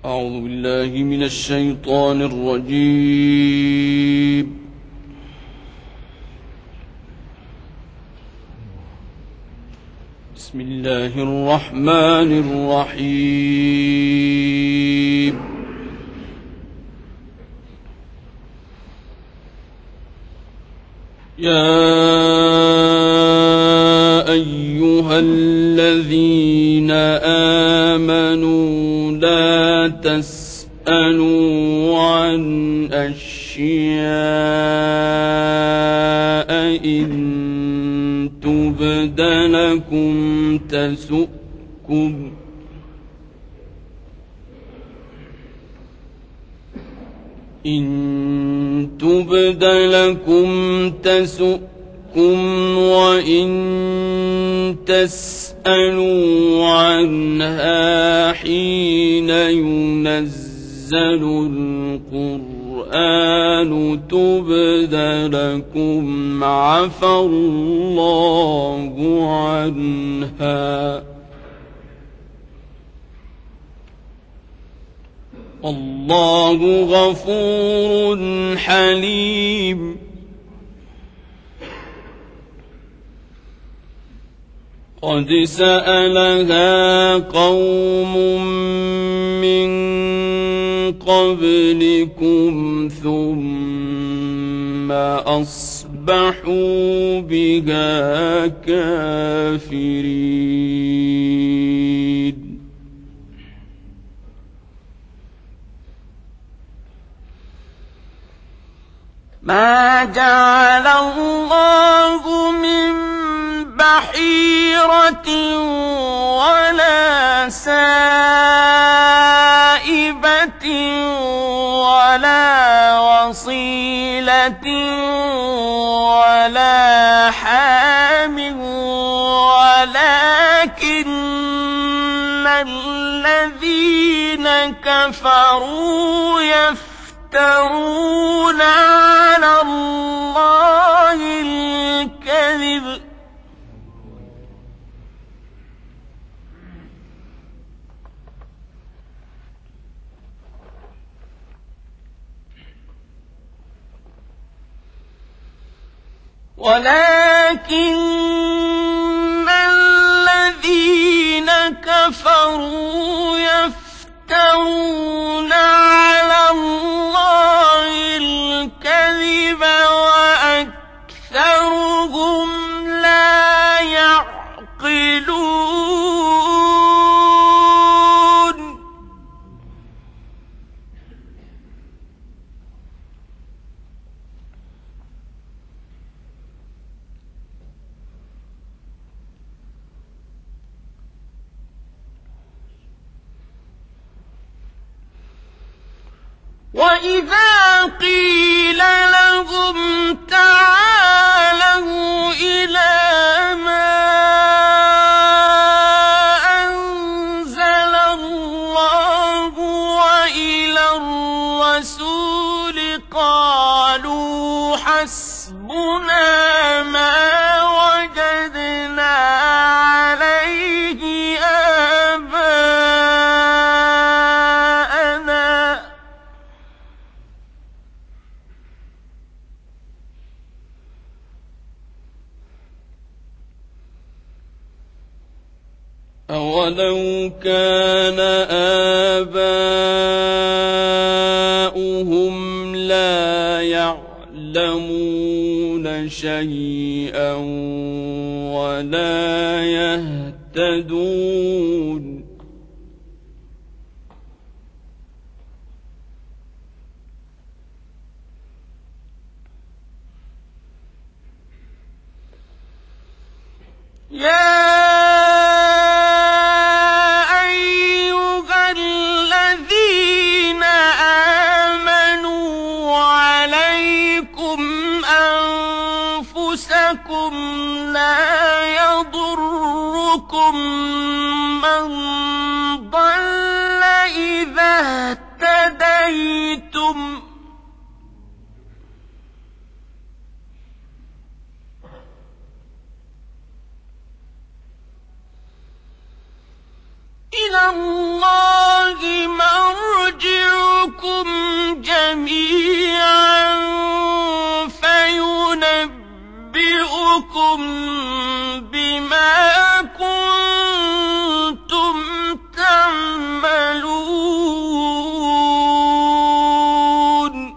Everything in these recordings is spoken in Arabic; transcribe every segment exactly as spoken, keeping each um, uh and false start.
أعوذ بالله من الشيطان الرجيم. بسم الله الرحمن الرحيم. يا أيها الذين آمنوا لا تسألوا عن أشياء إن تبد لكم تسؤكم إن تبد لكم تسؤكم وإن تسألوا عنها حين ينزل القرآن تبد لكم عفى الله عنها والله غفور حليم. قد سألها قوم من قبلكم ثم أصبحوا بها كافرين. ما جعل الله من بحيرة ولا سائبة ولا وصيلة ولا حام ولكن الذين كفروا يفترون على الله الكذب ولكن الذين كفروا يفترون على الله الكذب وأكثرهم لا يعقلون. وإذا قيل لهم تعالوا إلى ما أنزل الله وإلى الرسول قالوا حسبنا ما وجدنا عليه آباءنا أولو كان آباؤهم لا يعلمون شيئا ولا يهتدون. يا لا يضركم من ضل إذا اهتديتم إلى الله مرجعكم بما كنتم تعملون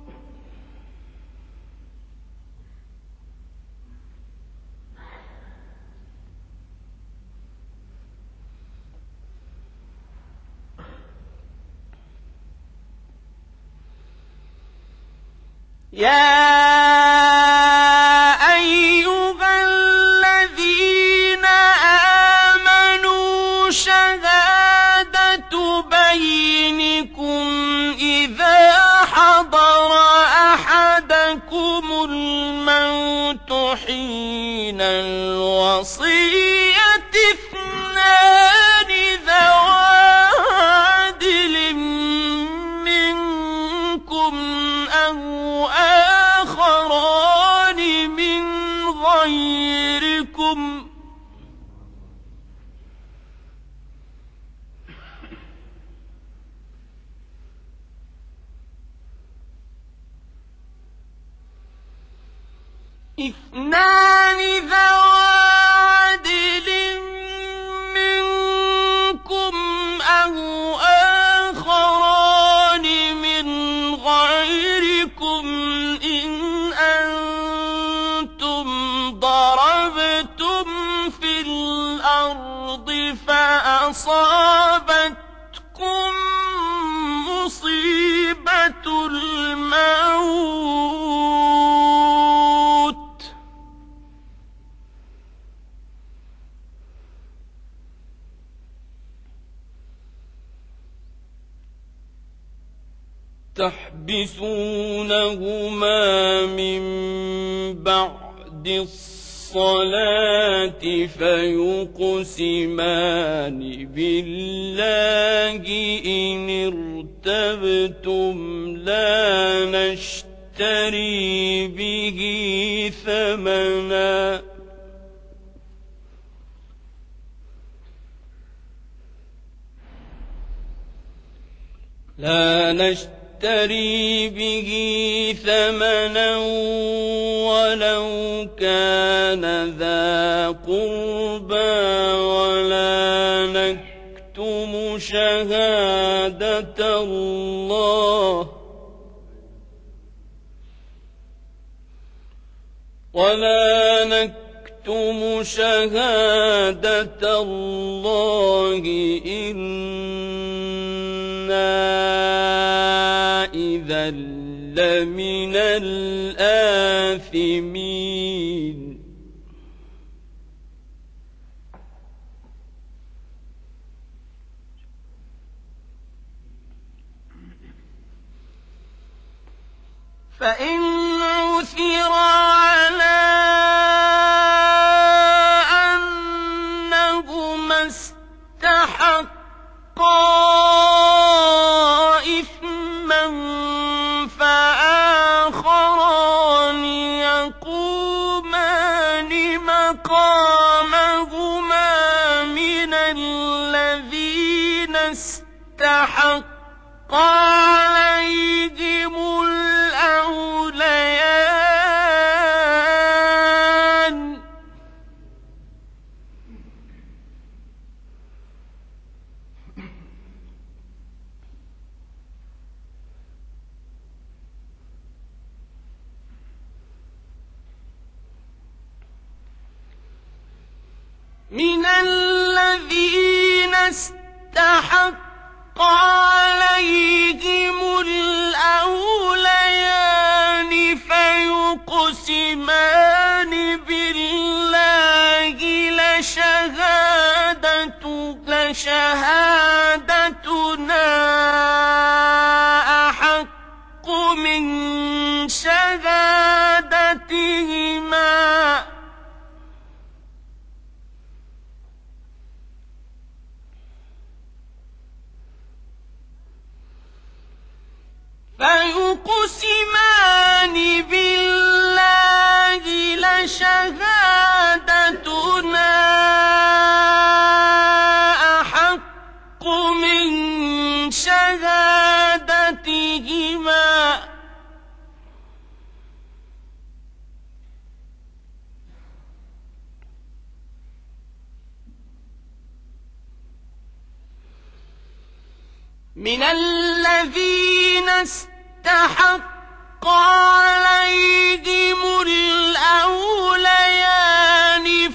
يا أيها الذين آمنوا شهادة بينكم إذا حضر أحدكم الموت حين الوصية اثنان ذوى عدل منكم أو آخران من غيركم اثنان ذوى عدل منكم أو آخران من غيركم إن أنتم ضربتم في الأرض فأصابتكم مصيبة الموت تحبسونهما من بعد الصلاة فيقسمان بالله إن ارتبتم لا نشتري به ثمنا لا نشتري به ثمنا ولو كان ذا قربى ولا نكتم شهادة الله ولا نكتم شهادة الله إنا إذا لمن الآثمين فإن عثر على أنهما استحقا إثما فآخران يقومان مقامهما من الذين استحق عليهم الأوليان من الذين استحق عليهم الأوليان فيقسمان بالله لشهادة لشهادتنا أحق من شهادتهما فيقسمان بالله لشهادتنا أحق من شهادتهما من الذين استحق عليهم الأوليان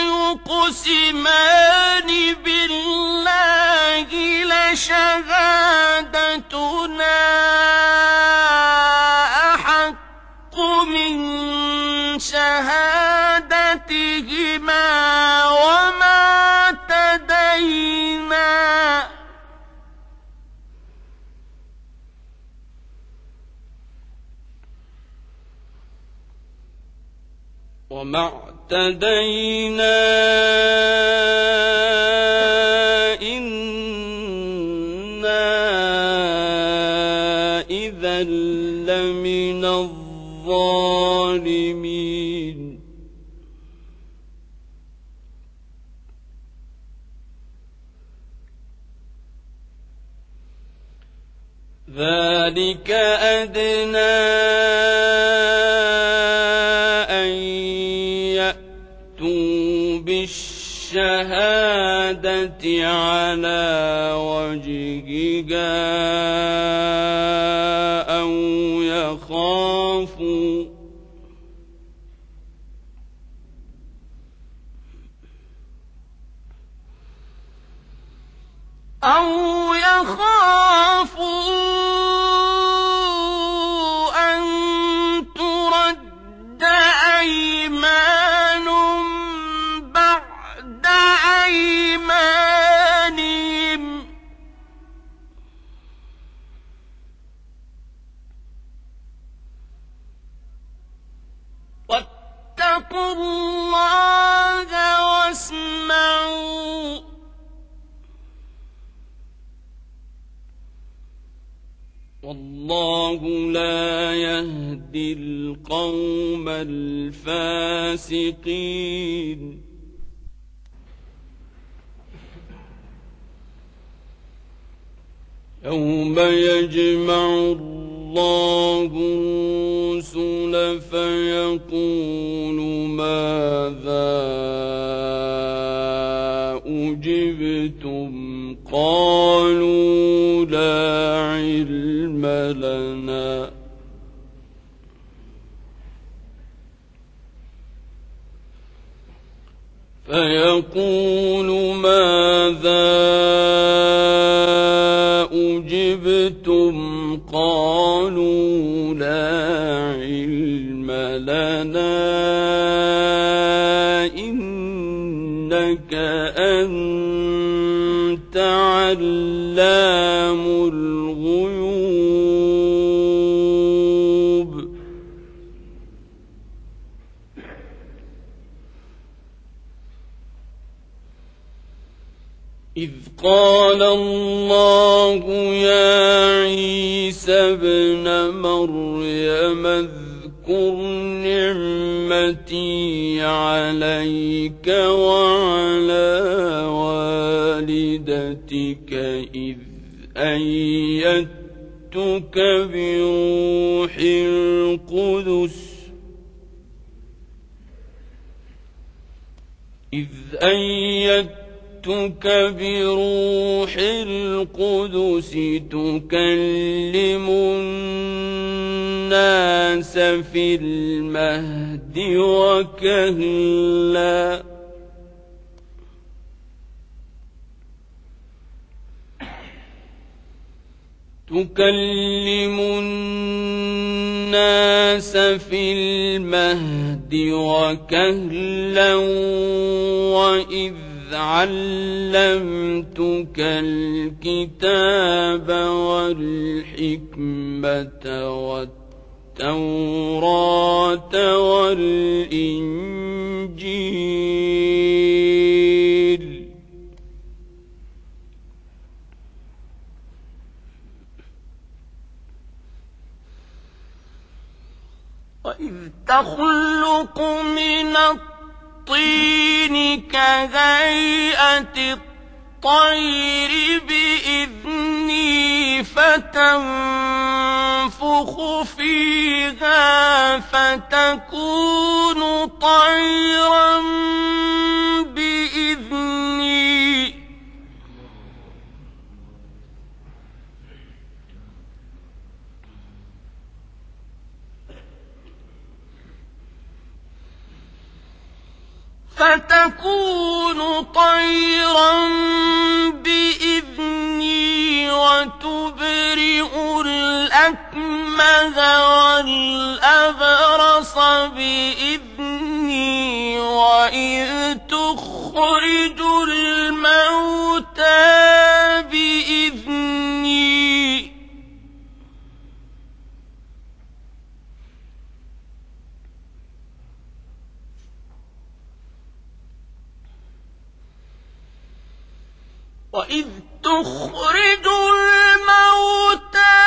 فيقسمان بالله لشهادتنا أحق من شهادتهما وما اعتدينا وما اعتدينا إنا إذا لمن الظالمين ذلك أدنى أن يأتوا بالشهادة على وجهها أو يخافوا أو يخافوا أن ترد أيمان بعد أيمانهم واتقوا الله واسمعوا والله لا يهدي القوم الفاسقين يوم يجمع الله الرسل فيقول ماذا أجبتم قالوا لا علم لنا فيقول ماذا أجبتم قالوا لا علم لنا إنك أنت علام الغيوب إذ قال الله يا عيسى ابن مريم اذكر نعمتي عليك وعلى والدتك إذ أيدتك بروح القدس إذ أيدتك بروح القدس تكلم الناس في المهد وكهلا تكلم الناس في المهد وكهلا وإذ علمتك الكتاب والحكمة والتوراة والإنجيل وإذ تخلق من الطين كهيئة الطير بإذني فتنفخ فيها فتكون طيرا بإذني فتكون طيرا بإذني وتبرئ الأكمه والأبرص بإذني وإذ تخرج الموتى بإذني وإذ تخرج الموتى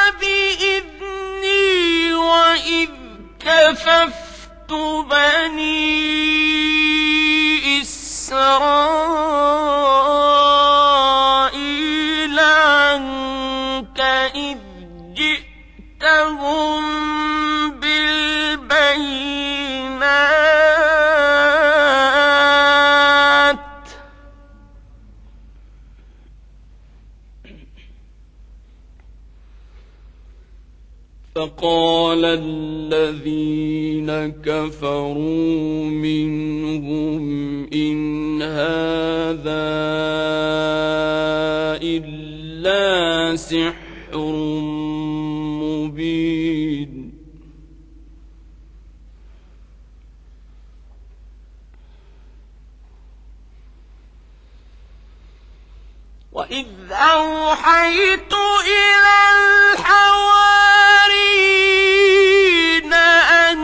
بإذني وإذ كففت بني إسرائيل عنك إذ جئتهم بالبينات فقال الذين كفروا منهم إن هذا إلا سحر مبين وإذ أوحيت إلى الحواريين أن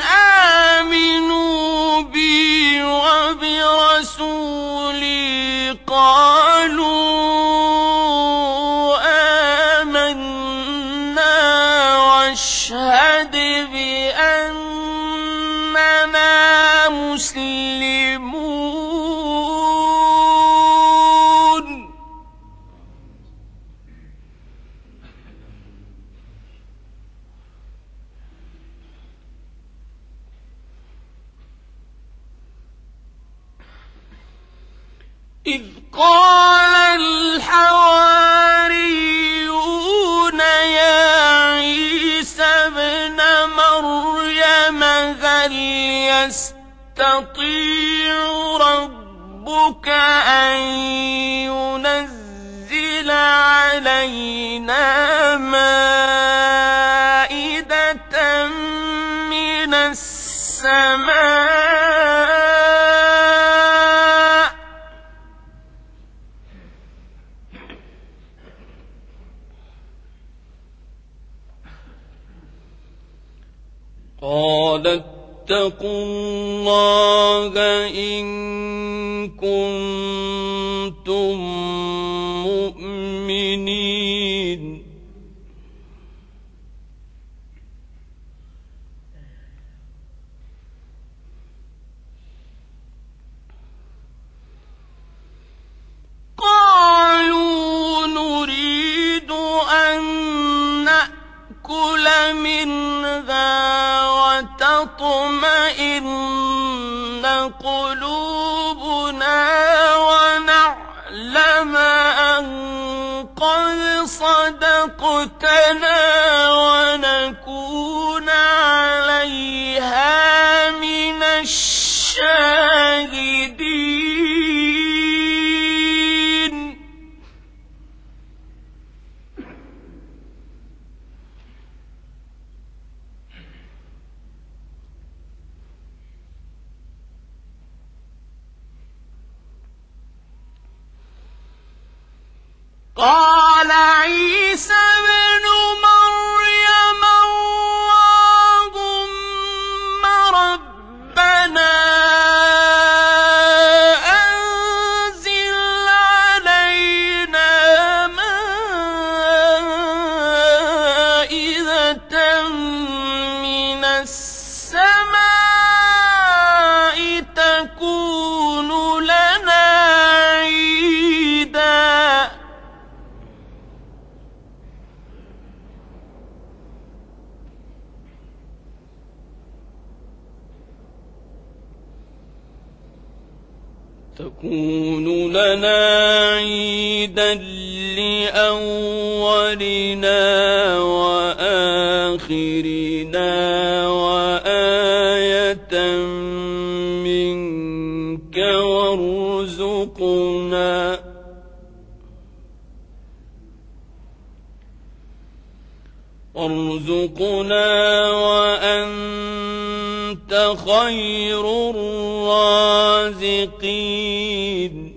آمنوا بي وبرسولي قالوا آمنا واشهد بأننا مسلمون إذ قال الحواريون يا عيسى ابن مريم هل يستطيع ربك أن ينزل علينا مائدة من السماء قال اتقوا الله إن كنتم مؤمنين قالوا نريد أن نأكل منها وتطمئن قلوبنا ونعلم أن قد صدقتنا ونكون عليها من الشاهدين قال عيسى ابن مريم اللهم ربنا أنزل علينا مائدة من السماء تكون لنا عيدا تكون لنا عيدا لأولنا وآخرنا وآية منك وارزقنا وأنت خير الرازقين.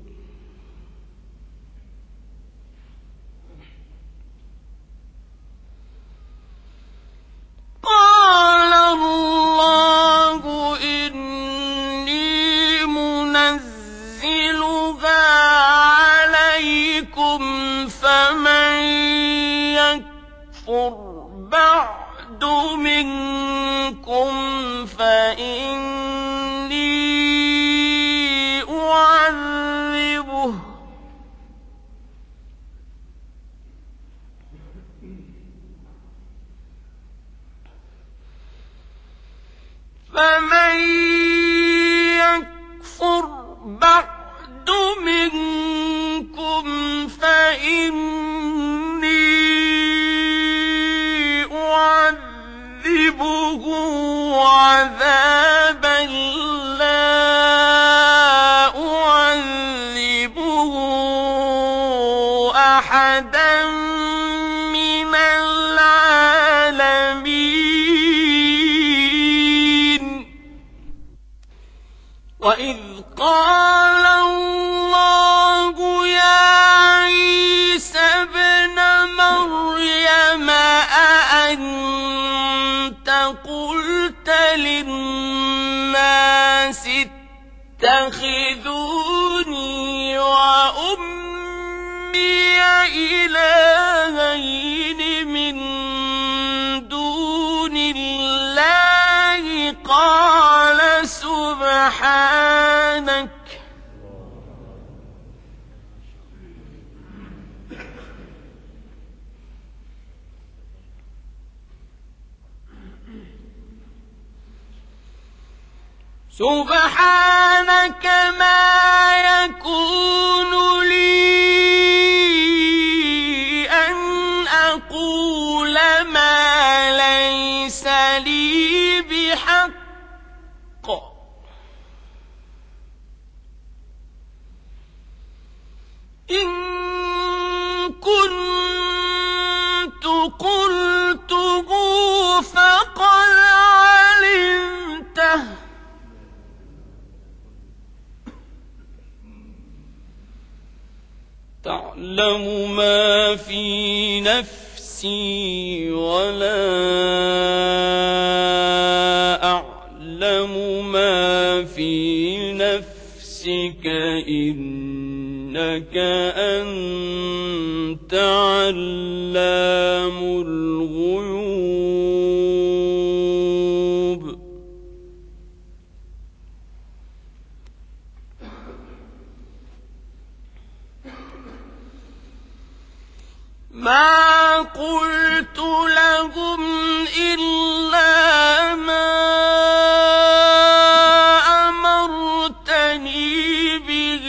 قال الله إني منزلها عليكم فمن يكفر بعد منكم فإني أعذبه فمن يكفر بعد منكم فإني أعذبه عذابا لا أعذبه أحدا من العالمين. وإذ قال الله يا عيسى ابن مريم أأنت قلت للناس اتخذوني وأمي إلهين من دون الله قال سبحانك سبحانك ما يكون لي أن أقول ما ليس لي بحق إن كنت قلته فقد علمته تعلم ما في نفسي ولا أعلم ما في نفسك إنك أنت علام الغيوب. ما قلت لهم إلا ما أمرتني به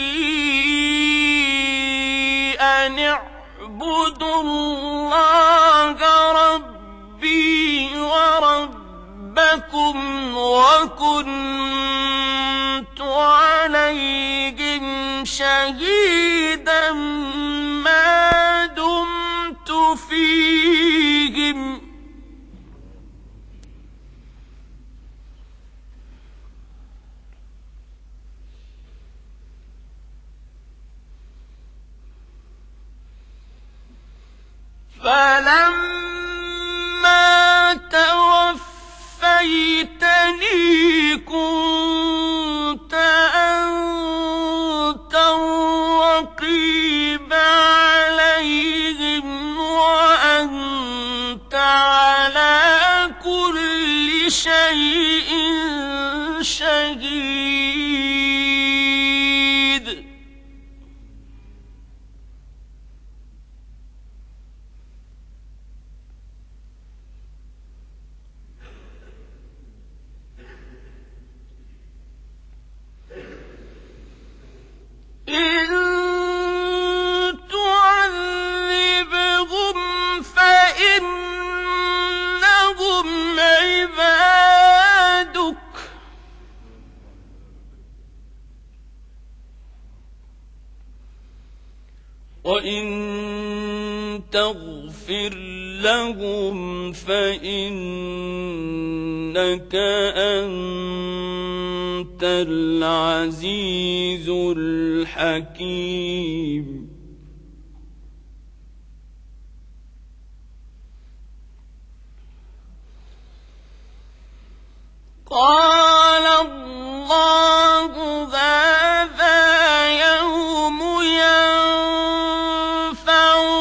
أن اعبدوا الله ربي وربكم وكنت عليهم شهيدا ما دمت فيهم فلما توفيتني كنت أنت الرقيب عليهم وأنت على كل شيء شهيد. إن تعذبهم فإنهم عبادك وإن تغفر لهم فإنك أنت العزيز الحكيم. قال الله هذا يوم ينفع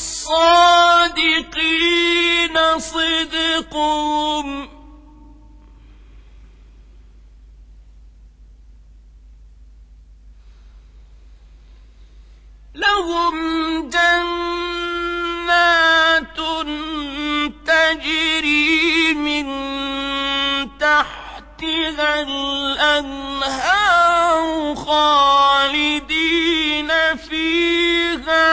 الصادقين صدقهم لهم جنات تجري من تحتها الأنهار خالدين فيها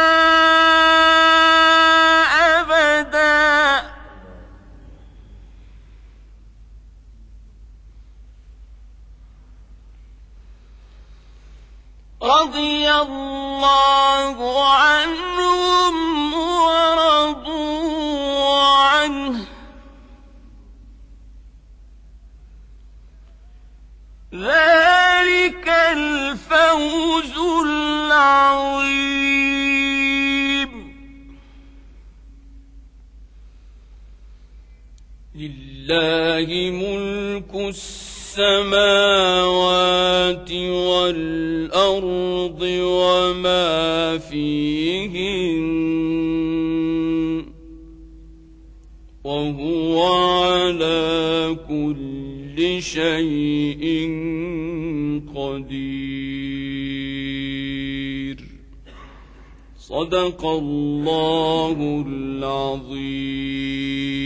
أبدا رضي الله عنهم ورضوا عنه ذلك الفوز العظيم. لله ملك السماوات والأرض وما فيهن وهو على كل شيء قدير. صدق الله العظيم.